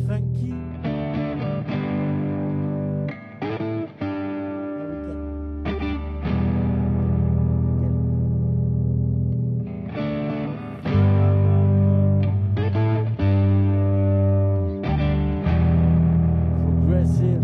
funky. Progressive.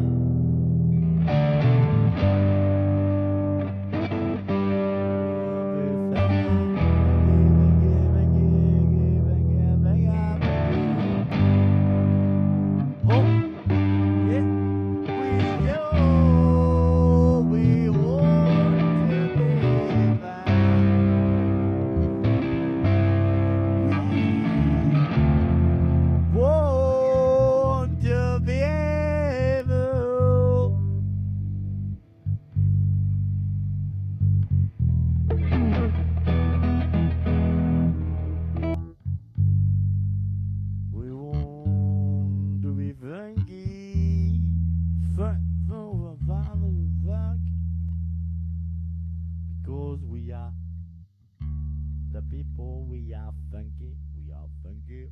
Because we are the people, we are funky, funky,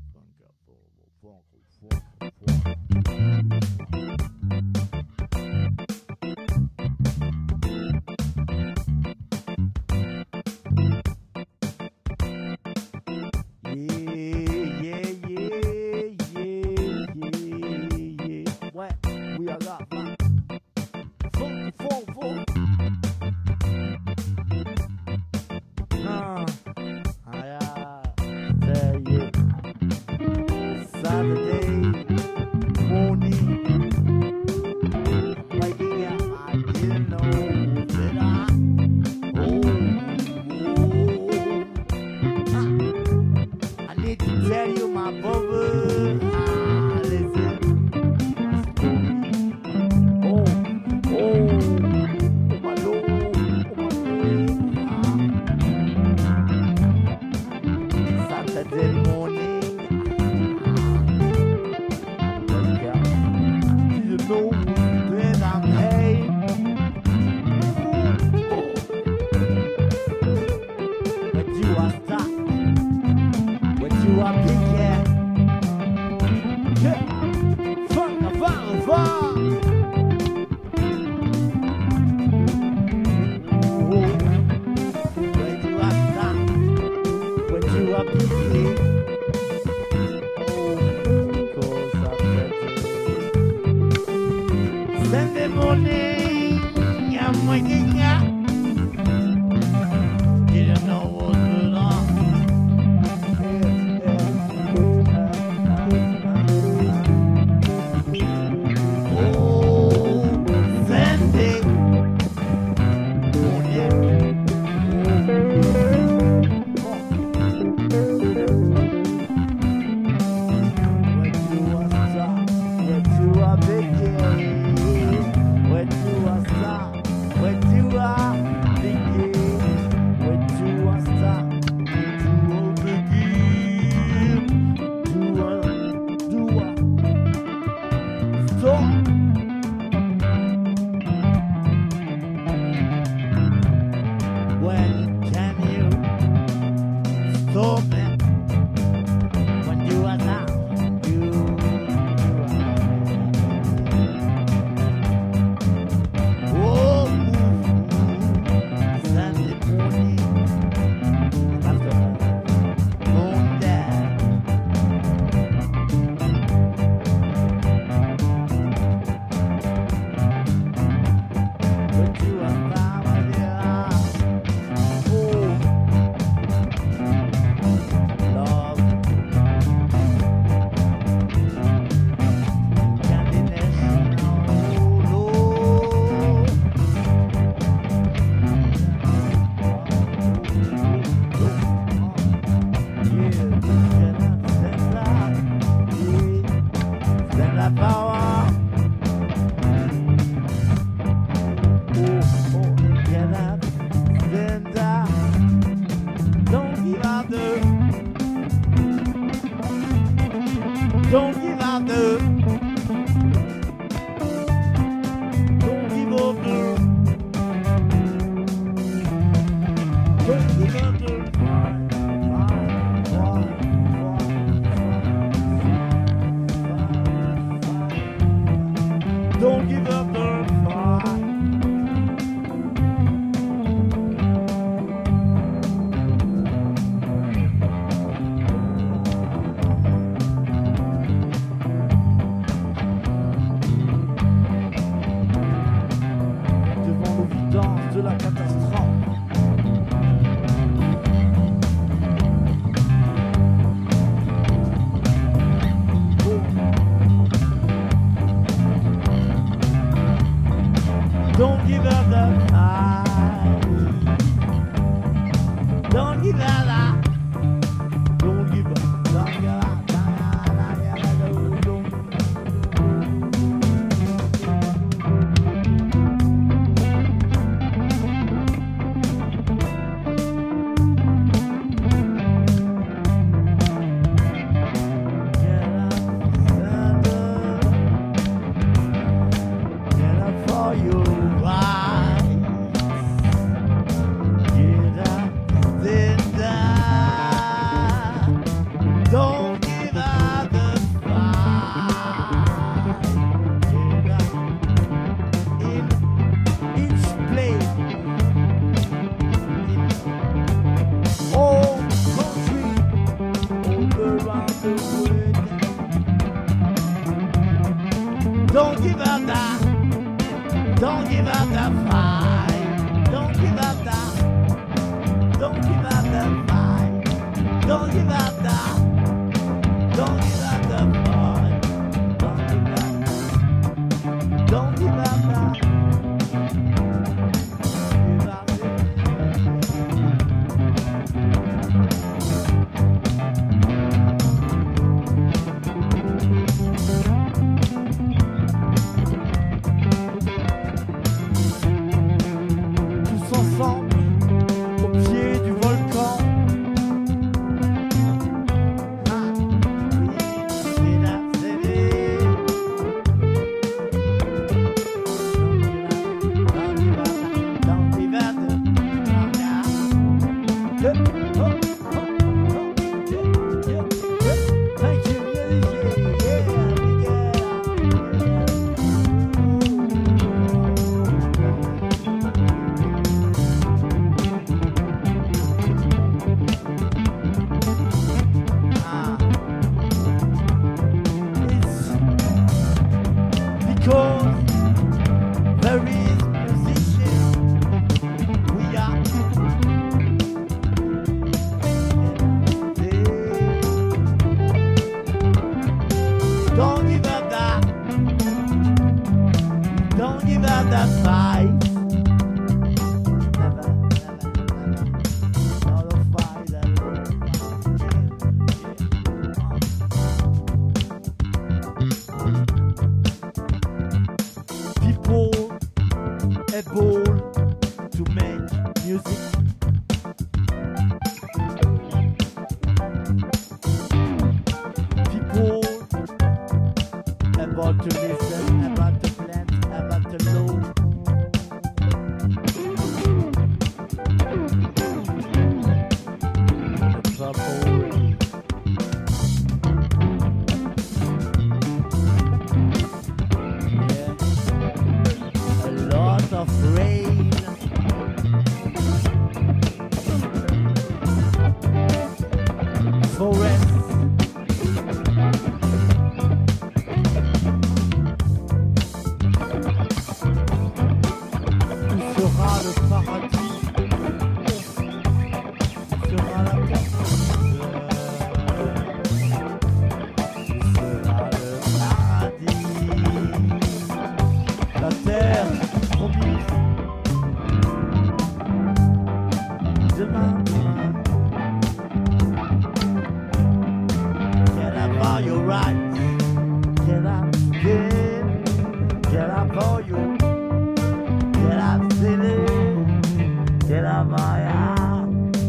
What? We are that fun. Saturday morning, waking up, I didn't know that I need to tell you, my brother, listen, my Lord, Saturday morning. Know when I'm paid. But you are stuck. But you are big, yeah. Fun. When you are stuck. When you are big, Sunday morning, I'm waking up. Didn't know what was on. Sunday Don't give up, no. Don't give up, no. Don't give up, no. la catastrophe. Don't give up the fight. Don't give up that. Don't give up. Don't give up. Don't give up that. Don't give up that fight. Don't give up that. Don't give up that fight. Don't give up that. Don't give up that fight. Don't give up that. Don't give up that. Give up au pied du volcan. Because there is musician, we are don't give up that. Don't give up that fight. Never, never, never. Not a fight alone. People able to make music. People able to listen, able to plan, able to know. Of rain, forest, où sera le paradis, où sera la place, où sera le paradis, la terre promise. Demain, get up all your rights. Get up, get up all your. Get up, city. Get up, all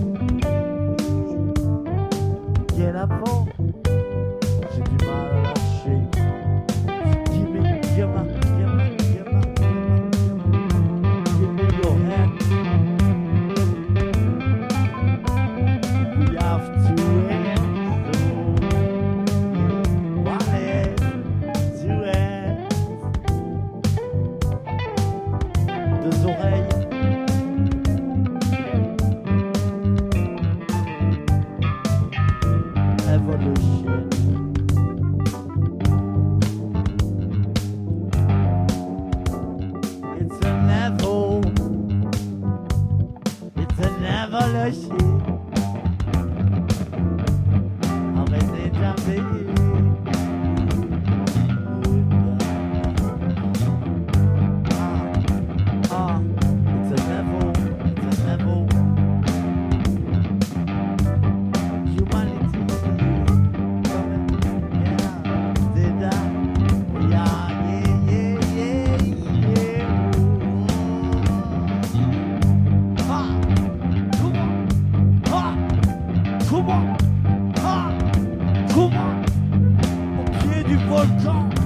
get up, all. J'ai du mal à lâcher. Give me, give me, give me, give me, give me your hand. We have to end. So, du volcan.